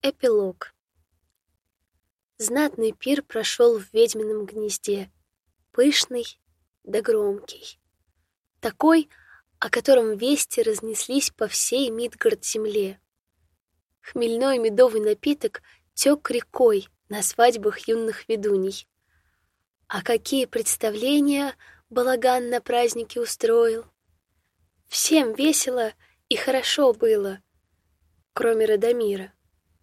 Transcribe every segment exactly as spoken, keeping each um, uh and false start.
Эпилог. Знатный пир прошел в ведьмином гнезде, пышный да громкий. Такой, о котором вести разнеслись по всей Мидгард-земле. Хмельной медовый напиток тек рекой на свадьбах юных ведуней. А какие представления балаган на празднике устроил! Всем весело и хорошо было, кроме Радомира.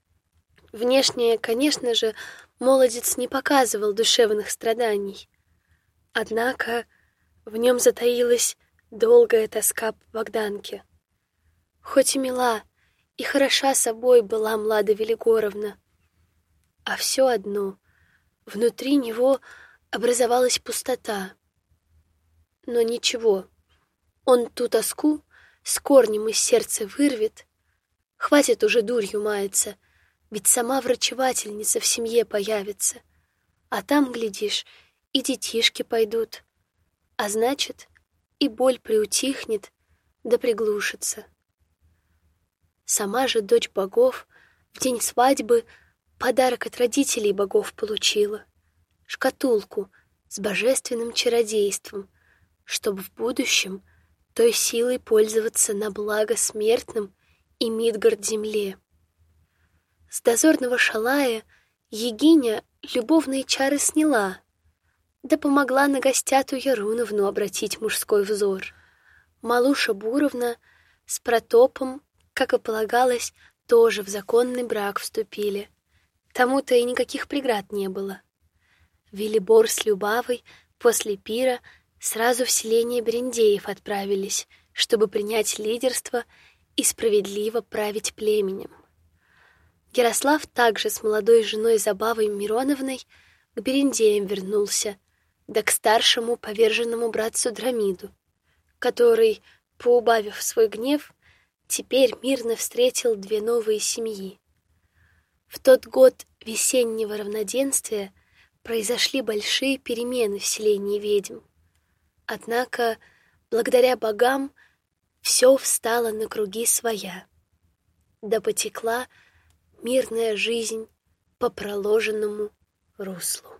Внешне, конечно же, молодец не показывал душевных страданий. Однако в нем затаилась долгая тоска по Богданке. Хоть и мила, и хороша собой была Млада Велигоровна, а все одно внутри него образовалась пустота. Но ничего, он ту тоску с корнем из сердца вырвет. Хватит уже дурью маяться, ведь сама врачевательница в семье появится. А там, глядишь, и детишки пойдут. А значит, и боль приутихнет, да приглушится. Сама же дочь богов в день свадьбы подарок от родителей богов получила. Шкатулку с божественным чародейством, чтобы в будущем той силой пользоваться на благо смертным и Мидгард-земле. С дозорного шалая Егиня любовные чары сняла, да помогла на гостяту Яруновну обратить мужской взор. Малуша Буровна с Протопом, как и полагалось, тоже в законный брак вступили. Тому-то и никаких преград не было. Велибор с Любавой после пира сразу в селение Берендеев отправились, чтобы принять лидерство и справедливо править племенем. Ярослав также с молодой женой Забавой Мироновной к Берендеям вернулся, да к старшему поверженному братцу Драмиду, который, поубавив свой гнев, теперь мирно встретил две новые семьи. В тот год весеннего равноденствия произошли большие перемены в селении ведьм. Однако, благодаря богам, все встало на круги своя, да потекла мирная жизнь по проложенному руслу.